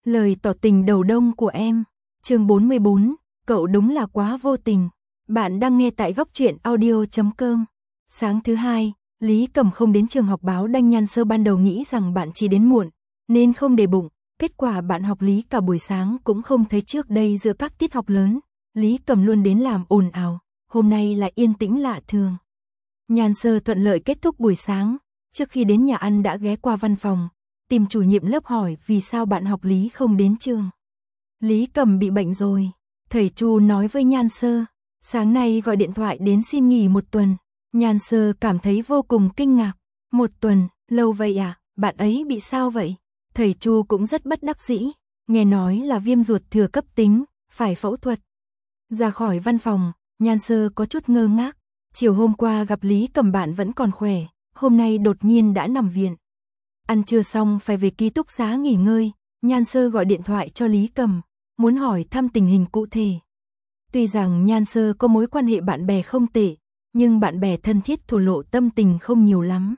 Lời tỏ tình đầu đông của em. Chương 44, cậu đúng là quá vô tình. Bạn đang nghe tại góc truyện audio.com. Sáng thứ hai, Lý Cầm không đến trường học báo đanh. Nhan Sơ ban đầu nghĩ rằng bạn chỉ đến muộn, nên không để bụng. Kết quả bạn học lý cả buổi sáng cũng không thấy. Trước đây giữa các tiết học lớn, Lý Cầm luôn đến làm ồn ào, hôm nay lại yên tĩnh lạ thường. Nhan Sơ thuận lợi kết thúc buổi sáng, trước khi đến nhà ăn đã ghé qua văn phòng, tìm chủ nhiệm lớp hỏi vì sao bạn học lý không đến trường. Lý Cầm bị bệnh rồi, thầy Chu nói với Nhan Sơ, sáng nay gọi điện thoại đến xin nghỉ 1 tuần. Nhan Sơ cảm thấy vô cùng kinh ngạc, 1 tuần, lâu vậy à, bạn ấy bị sao vậy? Thầy Chu cũng rất bất đắc dĩ, nghe nói là viêm ruột thừa cấp tính, phải phẫu thuật. Ra khỏi văn phòng, Nhan Sơ có chút ngơ ngác, chiều hôm qua gặp Lý Cầm bạn vẫn còn khỏe, hôm nay đột nhiên đã nằm viện. Ăn trưa xong phải về ký túc xá nghỉ ngơi, Nhan Sơ gọi điện thoại cho Lý Cầm, muốn hỏi thăm tình hình cụ thể. Tuy rằng Nhan Sơ có mối quan hệ bạn bè không tệ, nhưng bạn bè thân thiết thổ lộ tâm tình không nhiều lắm.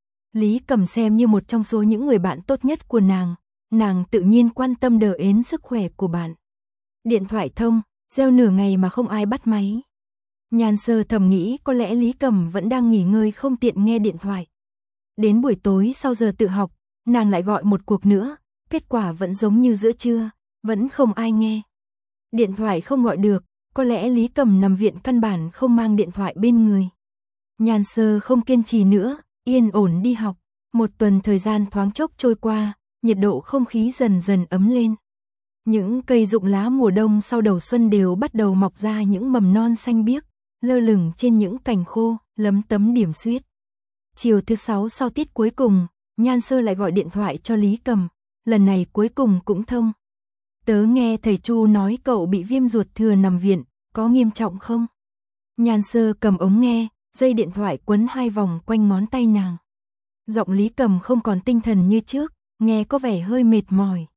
Lý Cầm xem như một trong số những người bạn tốt nhất của nàng tự nhiên quan tâm đờ ến sức khỏe của bạn. Điện thoại thông, reo nửa ngày mà không ai bắt máy. Nhan Sơ thầm nghĩ có lẽ Lý Cầm vẫn đang nghỉ ngơi không tiện nghe điện thoại. Đến buổi tối sau giờ tự học, nàng lại gọi một cuộc nữa, kết quả vẫn giống như giữa trưa, vẫn không ai nghe. Điện thoại không gọi được, có lẽ Lý Cầm nằm viện căn bản không mang điện thoại bên người. Nhan Sơ không kiên trì nữa, yên ổn đi học. 1 tuần thời gian thoáng chốc trôi qua, nhiệt độ không khí dần dần ấm lên. Những cây rụng lá mùa đông sau đầu xuân đều bắt đầu mọc ra những mầm non xanh biếc, lơ lửng trên những cành khô, lấm tấm điểm xuyết. Chiều thứ 6 sau tiết cuối cùng, Nhan Sơ lại gọi điện thoại cho Lý Cầm, lần này cuối cùng cũng thông. Tớ nghe thầy Chu nói cậu bị viêm ruột thừa nằm viện, có nghiêm trọng không? Nhan Sơ cầm ống nghe, dây điện thoại quấn 2 vòng quanh ngón tay nàng. Giọng Lý Cầm không còn tinh thần như trước, nghe có vẻ hơi mệt mỏi.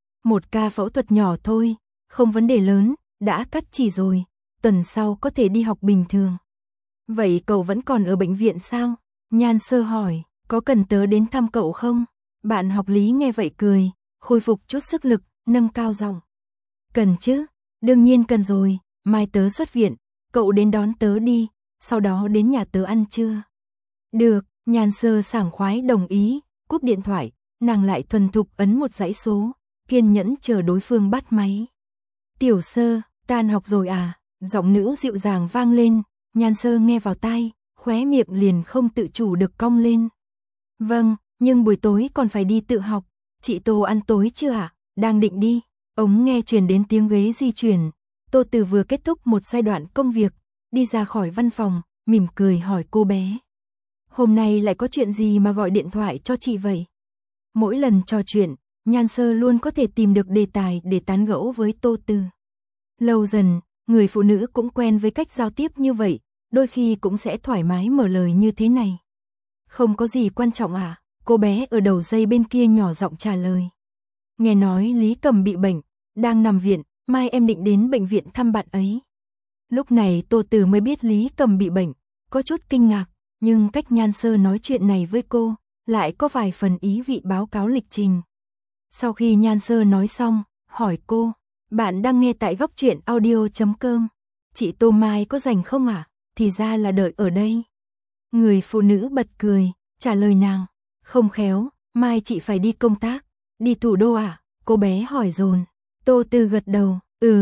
1 ca phẫu thuật nhỏ thôi, không vấn đề lớn, đã cắt chỉ rồi, tuần sau có thể đi học bình thường. Vậy cậu vẫn còn ở bệnh viện sao? Nhan Sơ hỏi, có cần tớ đến thăm cậu không? Bạn học lý nghe vậy cười, khôi phục chút sức lực, nâng cao giọng. Cần chứ, đương nhiên cần rồi, mai tớ xuất viện, cậu đến đón tớ đi, sau đó đến nhà tớ ăn trưa. Được, Nhan Sơ sảng khoái đồng ý, cúp điện thoại, nàng lại thuần thục ấn một dãy số, kiên nhẫn chờ đối phương bắt máy. Tiểu Sơ, tan học rồi à? Giọng nữ dịu dàng vang lên, Nhan Sơ nghe vào tai, khóe miệng liền không tự chủ được cong lên. Vâng, nhưng buổi tối còn phải đi tự học, chị Tô ăn tối chưa ạ? Đang định đi. Ống nghe truyền đến tiếng ghế di chuyển, Tô Từ vừa kết thúc một giai đoạn công việc, đi ra khỏi văn phòng, mỉm cười hỏi cô bé. Hôm nay lại có chuyện gì mà gọi điện thoại cho chị vậy? Mỗi lần trò chuyện, Nhan Sơ luôn có thể tìm được đề tài để tán gẫu với Tô Từ. Lâu dần, người phụ nữ cũng quen với cách giao tiếp như vậy, đôi khi cũng sẽ thoải mái mở lời như thế này. Không có gì quan trọng à? Cô bé ở đầu dây bên kia nhỏ giọng trả lời. Nghe nói Lý Cầm bị bệnh, đang nằm viện, mai em định đến bệnh viện thăm bạn ấy. Lúc này Tô Từ mới biết Lý Cầm bị bệnh, có chút kinh ngạc, nhưng cách Nhan Sơ nói chuyện này với cô, lại có vài phần ý vị báo cáo lịch trình. Sau khi Nhan Sơ nói xong, hỏi cô, bạn đang nghe tại góc truyện audio.com, chị Tô mai có rảnh không ạ? Thì ra là đợi ở đây. Người phụ nữ bật cười, trả lời nàng, không khéo, mai chị phải đi công tác, đi thủ đô à? Cô bé hỏi dồn. Tô Từ gật đầu,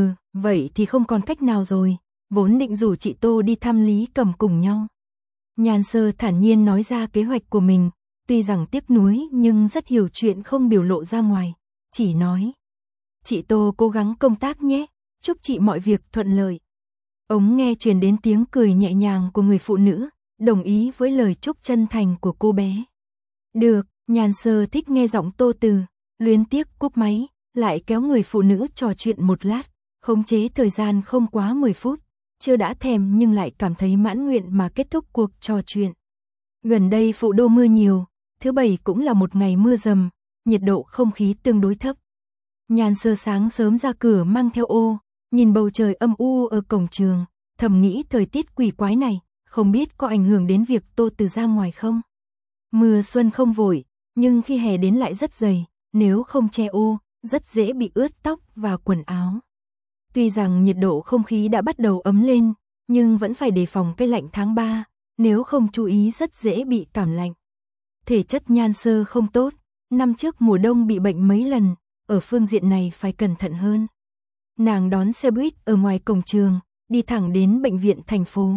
vậy thì không còn cách nào rồi, vốn định rủ chị Tô đi thăm Lý Cầm cùng nhau. Nhan Sơ thản nhiên nói ra kế hoạch của mình, tuy rằng tiếc nuối nhưng rất hiểu chuyện không biểu lộ ra ngoài, chỉ nói. Chị Tô cố gắng công tác nhé, chúc chị mọi việc thuận lợi. Ống nghe truyền đến tiếng cười nhẹ nhàng của người phụ nữ, đồng ý với lời chúc chân thành của cô bé. Được, Nhan Sơ thích nghe giọng Tô Từ, luyến tiếc cúp máy, lại kéo người phụ nữ trò chuyện một lát, khống chế thời gian không quá 10 phút, chưa đã thèm nhưng lại cảm thấy mãn nguyện mà kết thúc cuộc trò chuyện. Gần đây Phụ Đô mưa nhiều, thứ Bảy cũng là một ngày mưa rầm, nhiệt độ không khí tương đối thấp. Nhan Sơ sáng sớm ra cửa mang theo ô, nhìn bầu trời âm u ở cổng trường, thầm nghĩ thời tiết quỷ quái này, không biết có ảnh hưởng đến việc Tô Từ ra ngoài không. Mưa xuân không vội, nhưng khi hè đến lại rất dày, nếu không che ô, rất dễ bị ướt tóc và quần áo. Tuy rằng nhiệt độ không khí đã bắt đầu ấm lên, nhưng vẫn phải đề phòng cái lạnh tháng 3, nếu không chú ý rất dễ bị cảm lạnh. Thể chất Nhan Sơ không tốt, năm trước mùa đông bị bệnh mấy lần, ở phương diện này phải cẩn thận hơn. Nàng đón xe buýt ở ngoài cổng trường, đi thẳng đến bệnh viện thành phố.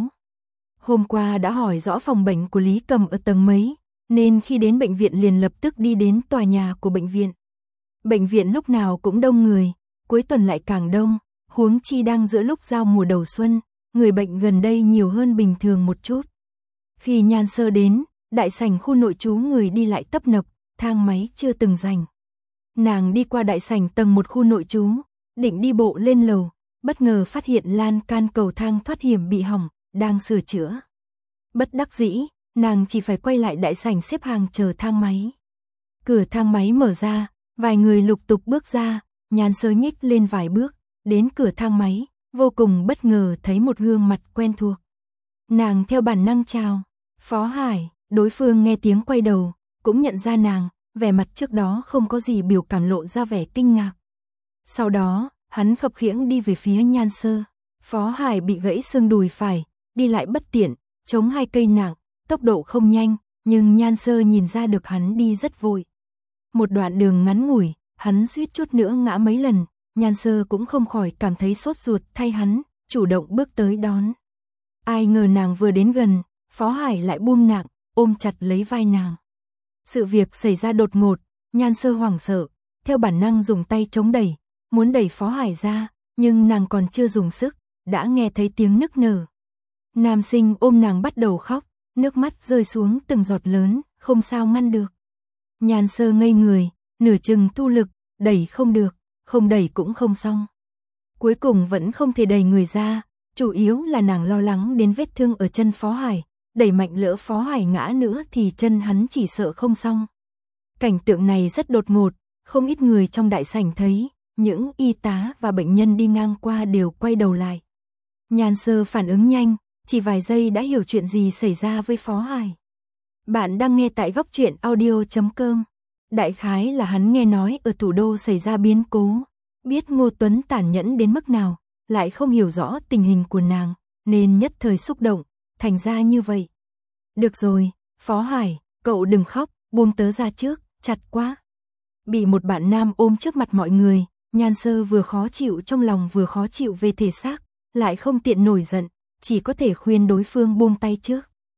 Hôm qua đã hỏi rõ phòng bệnh của Lý Cầm ở tầng mấy, nên khi đến bệnh viện liền lập tức đi đến tòa nhà của bệnh viện. Bệnh viện lúc nào cũng đông người, cuối tuần lại càng đông, huống chi đang giữa lúc giao mùa đầu xuân, người bệnh gần đây nhiều hơn bình thường một chút. Khi Nhan Sơ đến, đại sảnh khu nội trú người đi lại tấp nập, thang máy chưa từng dành. Nàng đi qua đại sảnh tầng 1 khu nội trú, định đi bộ lên lầu, bất ngờ phát hiện lan can cầu thang thoát hiểm bị hỏng, đang sửa chữa. Bất đắc dĩ, nàng chỉ phải quay lại đại sảnh xếp hàng chờ thang máy. Cửa thang máy mở ra, vài người lục tục bước ra, Nhan Sơ nhích lên vài bước, đến cửa thang máy, vô cùng bất ngờ thấy một gương mặt quen thuộc. Nàng theo bản năng chào, Phó Hải, đối phương nghe tiếng quay đầu, cũng nhận ra nàng, vẻ mặt trước đó không có gì biểu cảm lộ ra vẻ kinh ngạc. Sau đó, hắn khập khiễng đi về phía Nhan Sơ. Phó Hải bị gãy xương đùi phải, đi lại bất tiện, chống 2 cây nặng, tốc độ không nhanh, nhưng Nhan Sơ nhìn ra được hắn đi rất vội. Một đoạn đường ngắn ngủi, hắn suýt chút nữa ngã mấy lần, Nhan Sơ cũng không khỏi cảm thấy sốt ruột thay hắn, chủ động bước tới đón. Ai ngờ nàng vừa đến gần, Phó Hải lại buông nàng, ôm chặt lấy vai nàng. Sự việc xảy ra đột ngột, Nhan Sơ hoảng sợ, theo bản năng dùng tay chống đẩy, muốn đẩy Phó Hải ra, nhưng nàng còn chưa dùng sức, đã nghe thấy tiếng nức nở. Nam sinh ôm nàng bắt đầu khóc, nước mắt rơi xuống từng giọt lớn, không sao ngăn được. Nhan Sơ ngây người, nửa chừng tu lực, đẩy không được, không đẩy cũng không xong. Cuối cùng vẫn không thể đẩy người ra, chủ yếu là nàng lo lắng đến vết thương ở chân Phó Hải, đẩy mạnh lỡ Phó Hải ngã nữa thì chân hắn chỉ sợ không xong. Cảnh tượng này rất đột ngột, không ít người trong đại sảnh thấy, những y tá và bệnh nhân đi ngang qua đều quay đầu lại. Nhan Sơ phản ứng nhanh, chỉ vài giây đã hiểu chuyện gì xảy ra với Phó Hải. Bạn đang nghe tại góc truyện audio.com. Đại khái là hắn nghe nói ở thủ đô xảy ra biến cố, biết Ngô Tuấn tàn nhẫn đến mức nào, lại không hiểu rõ tình hình của nàng, nên nhất thời xúc động, thành ra như vậy. Được rồi, Phó Hải, cậu đừng khóc, buông tớ ra trước, chặt quá. Bị một bạn nam ôm trước mặt mọi người, Nhan Sơ vừa khó chịu trong lòng vừa khó chịu về thể xác, lại không tiện nổi giận, chỉ có thể khuyên đối phương buông tay trước.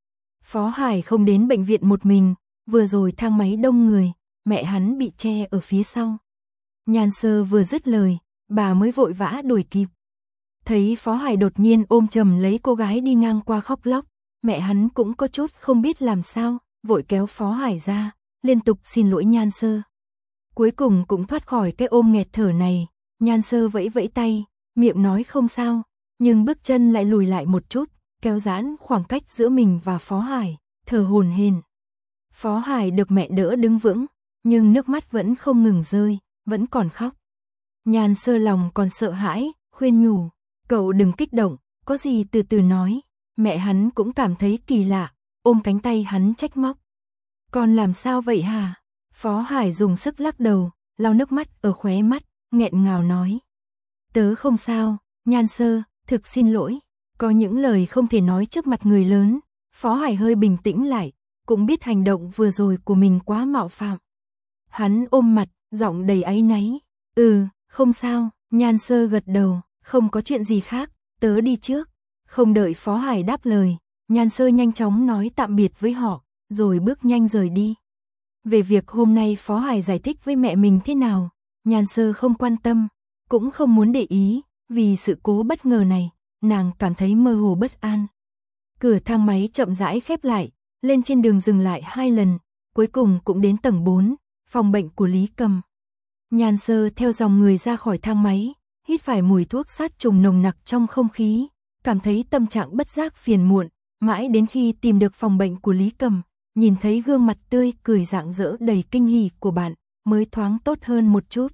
Phó Hải không đến bệnh viện một mình, vừa rồi thang máy đông người, mẹ hắn bị che ở phía sau. Nhan Sơ vừa dứt lời, bà mới vội vã đuổi kịp. Thấy Phó Hải đột nhiên ôm chầm lấy cô gái đi ngang qua khóc lóc, mẹ hắn cũng có chút không biết làm sao, vội kéo Phó Hải ra, liên tục xin lỗi Nhan Sơ. Cuối cùng cũng thoát khỏi cái ôm nghẹt thở này, Nhan Sơ vẫy vẫy tay, miệng nói không sao, nhưng bước chân lại lùi lại một chút, kéo giãn khoảng cách giữa mình và Phó Hải, thở hổn hển. Phó Hải được mẹ đỡ đứng vững, nhưng nước mắt vẫn không ngừng rơi, vẫn còn khóc. Nhan Sơ lòng còn sợ hãi, khuyên nhủ, cậu đừng kích động, có gì từ từ nói. Mẹ hắn cũng cảm thấy kỳ lạ, ôm cánh tay hắn trách móc. Con làm sao vậy hả? Phó Hải dùng sức lắc đầu, lau nước mắt ở khóe mắt, nghẹn ngào nói. Tớ không sao, Nhan Sơ, thực xin lỗi. Có những lời không thể nói trước mặt người lớn, Phó Hải hơi bình tĩnh lại, cũng biết hành động vừa rồi của mình quá mạo phạm. Hắn ôm mặt, giọng đầy áy náy. Không sao, Nhan Sơ gật đầu, không có chuyện gì khác, tớ đi trước. Không đợi Phó Hải đáp lời, Nhan Sơ nhanh chóng nói tạm biệt với họ, rồi bước nhanh rời đi. Về việc hôm nay Phó Hải giải thích với mẹ mình thế nào, Nhan Sơ không quan tâm, cũng không muốn để ý, vì sự cố bất ngờ này, nàng cảm thấy mơ hồ bất an. Cửa thang máy chậm rãi khép lại, lên trên đường dừng lại 2 lần, cuối cùng cũng đến tầng 4, phòng bệnh của Lý Cầm. Nhan Sơ theo dòng người ra khỏi thang máy, hít phải mùi thuốc sát trùng nồng nặc trong không khí, cảm thấy tâm trạng bất giác phiền muộn, mãi đến khi tìm được phòng bệnh của Lý Cầm, nhìn thấy gương mặt tươi cười rạng rỡ đầy kinh hỉ của bạn, mới thoáng tốt hơn một chút.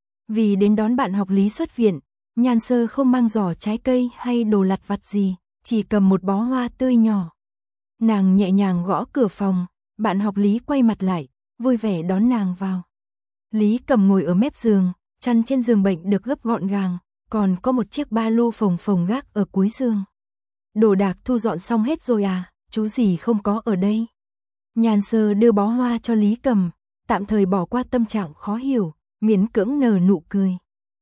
Vì đến đón bạn học Lý xuất viện, Nhan Sơ không mang giỏ trái cây hay đồ lặt vặt gì, chỉ cầm một bó hoa tươi nhỏ. Nàng nhẹ nhàng gõ cửa phòng, bạn học Lý quay mặt lại, vui vẻ đón nàng vào. Lý Cầm ngồi ở mép giường, chăn trên giường bệnh được gấp gọn gàng, còn có một chiếc ba lô phồng phồng gác ở cuối giường. Đồ đạc thu dọn xong hết rồi à, chú gì không có ở đây. Nhan Sơ đưa bó hoa cho Lý Cầm, tạm thời bỏ qua tâm trạng khó hiểu, miễn cưỡng nở nụ cười.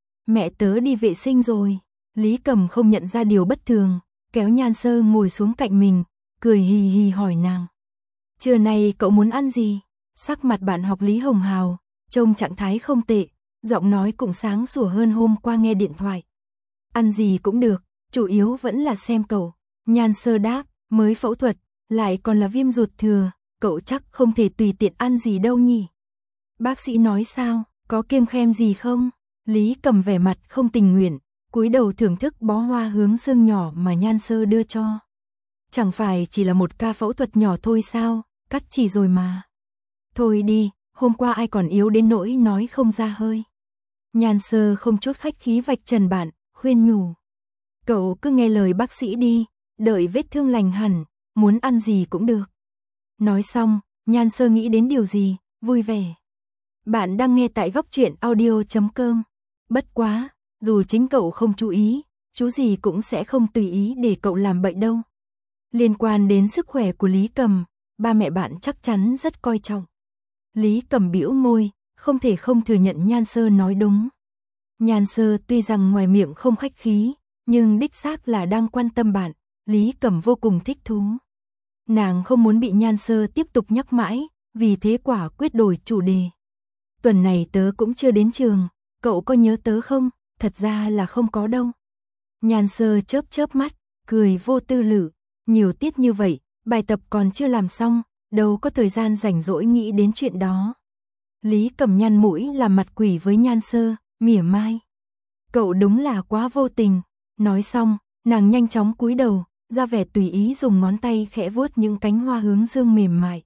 Mẹ tớ đi vệ sinh rồi. Lý Cầm không nhận ra điều bất thường, kéo Nhan Sơ ngồi xuống cạnh mình, cười hì hì hỏi nàng. Trưa nay cậu muốn ăn gì? Sắc mặt bạn học Lý hồng hào, trông trạng thái không tệ, giọng nói cũng sáng sủa hơn hôm qua nghe điện thoại. Ăn gì cũng được, chủ yếu vẫn là xem cậu. Nhan Sơ đáp, mới phẫu thuật, lại còn là viêm ruột thừa, cậu chắc không thể tùy tiện ăn gì đâu nhỉ. Bác sĩ nói sao, có kiêng khem gì không? Lý Cầm vẻ mặt không tình nguyện, cúi đầu thưởng thức bó hoa hướng dương nhỏ mà Nhan Sơ đưa cho. Chẳng phải chỉ là một ca phẫu thuật nhỏ thôi sao, cắt chỉ rồi mà. Thôi đi, hôm qua ai còn yếu đến nỗi nói không ra hơi. Nhan Sơ không chút khách khí vạch trần bạn, khuyên nhủ. Cậu cứ nghe lời bác sĩ đi, đợi vết thương lành hẳn, muốn ăn gì cũng được. Nói xong, Nhan Sơ nghĩ đến điều gì, vui vẻ. Bạn đang nghe tại Góc Truyện Audio.com. Bất quá, dù chính cậu không chú ý, chú gì cũng sẽ không tùy ý để cậu làm bậy đâu. Liên quan đến sức khỏe của Lý Cầm, ba mẹ bạn chắc chắn rất coi trọng. Lý Cầm bĩu môi, không thể không thừa nhận Nhan Sơ nói đúng. Nhan Sơ tuy rằng ngoài miệng không khách khí, nhưng đích xác là đang quan tâm bạn, Lý Cầm vô cùng thích thú. Nàng không muốn bị Nhan Sơ tiếp tục nhắc mãi, vì thế quả quyết đổi chủ đề. Tuần này tớ cũng chưa đến trường, cậu có nhớ tớ không? Thật ra là không có đâu. Nhan Sơ chớp chớp mắt, cười vô tư lự, nhiều tiết như vậy, bài tập còn chưa làm xong, đâu có thời gian rảnh rỗi nghĩ đến chuyện đó. Lý Cầm nhăn mũi làm mặt quỷ với Nhan Sơ, mỉa mai. Cậu đúng là quá vô tình. Nói xong, nàng nhanh chóng cúi đầu, ra vẻ tùy ý dùng ngón tay khẽ vuốt những cánh hoa hướng dương mềm mại.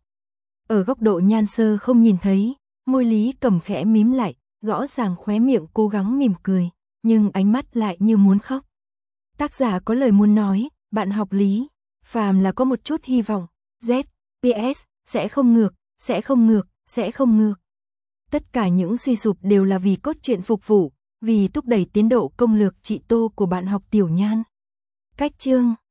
Ở góc độ Nhan Sơ không nhìn thấy, môi Lý Cầm khẽ mím lại, rõ ràng khóe miệng cố gắng mỉm cười, nhưng ánh mắt lại như muốn khóc. Tác giả có lời muốn nói, bạn học Lý, phàm là có một chút hy vọng, Z, PS, sẽ không ngược, sẽ không ngược, sẽ không ngược. Tất cả những suy sụp đều là vì cốt truyện phục vụ, vì thúc đẩy tiến độ công lược trị tô của bạn học Tiểu Nhan. Cách chương